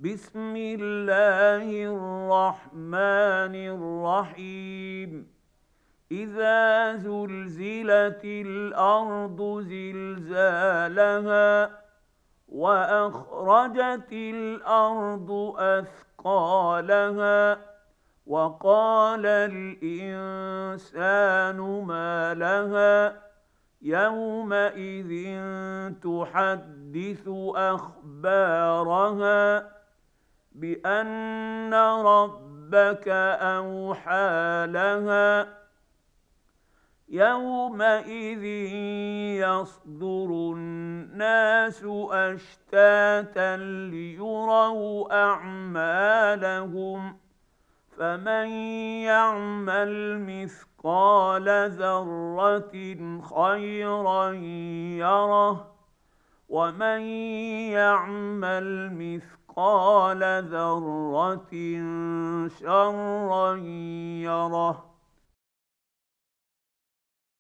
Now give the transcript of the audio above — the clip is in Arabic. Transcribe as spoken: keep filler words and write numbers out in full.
بسم الله الرحمن الرحيم إذا زلزلت الأرض زلزالها وأخرجت الأرض أثقالها وقال الإنسان ما لها يومئذ تحدث أخبارها بأن ربك أوحى لها يومئذ يصدر الناس أشتاتا ليروا أعمالهم فمن يعمل مثقال ذرة خيرا يره ومن يعمل مثقال ذرة شرا يره